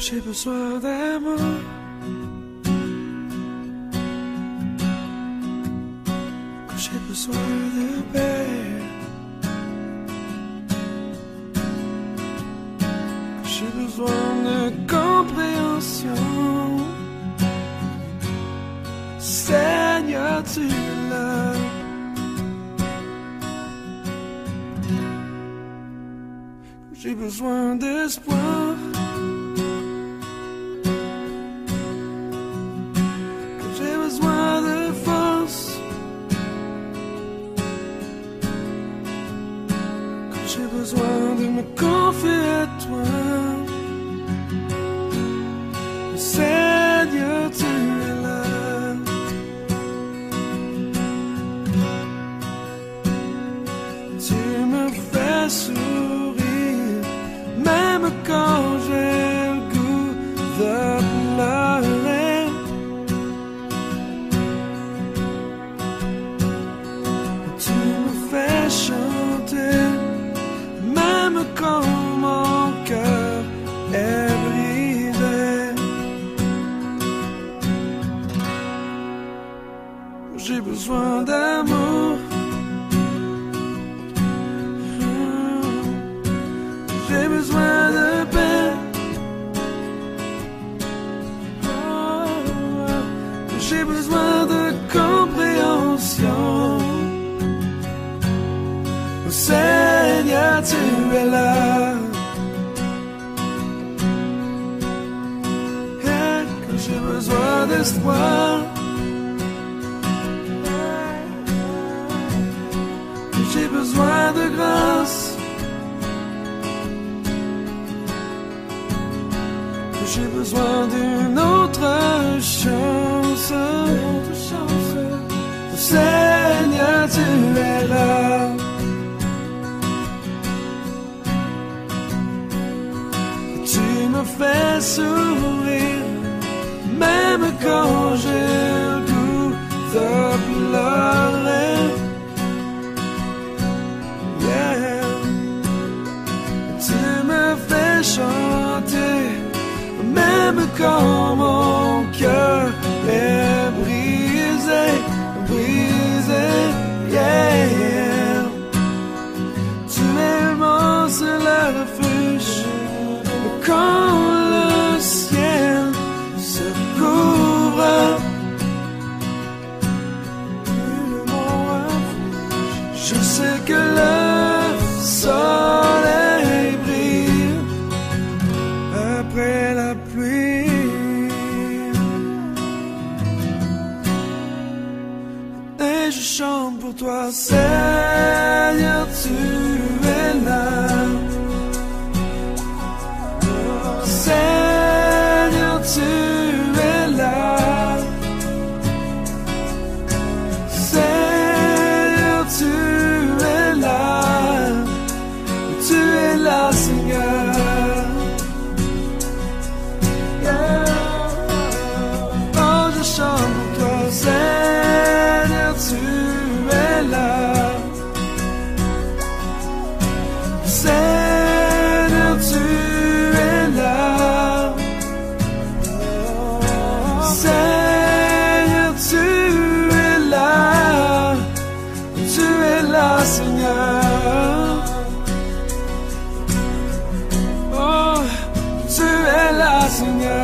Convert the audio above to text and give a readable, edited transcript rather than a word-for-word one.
j'ai besoin d'amour. Quand j'ai besoin de paix. Quand j'ai besoin de compréhension. Seigneur, tu es là. Quand j'ai besoin d'espoir. J'ai besoin de me confier à toi. Seigneur, tu es là. Tu me fais sourire, même quand j'ai le goût de pleurer. Tu me fais chanter. Même quand mon cœur est brisé. J'ai besoin d'amour. J'ai besoin de paix. J'ai besoin de compréhension. Seigneur, tu es là. Et quand j'ai besoin d'espoir, quand j'ai besoin de grâce, quand j'ai besoin d'une autre chance, Seigneur, tu es là. Fais sourire, même quand j'ai le goût de pleurer. Yeah. Tu me fais chanter, même quand mon cœur est brisé, brisé. Yeah. Tu es mon seul refuge. Quand le ciel se couvre, je sais que le soleil brille après la pluie. Et je chante pour toi, Seigneur, tu es là. Seigneur, tu es là. Seigneur, tu es là. Tu es là, Seigneur. Yeah. Oh, je chante pour toi, Seigneur, tu es là. Seigneur, tu es là. Seigneur, tu es là. Tu es là, Seigneur. Oh, tu es là, Seigneur.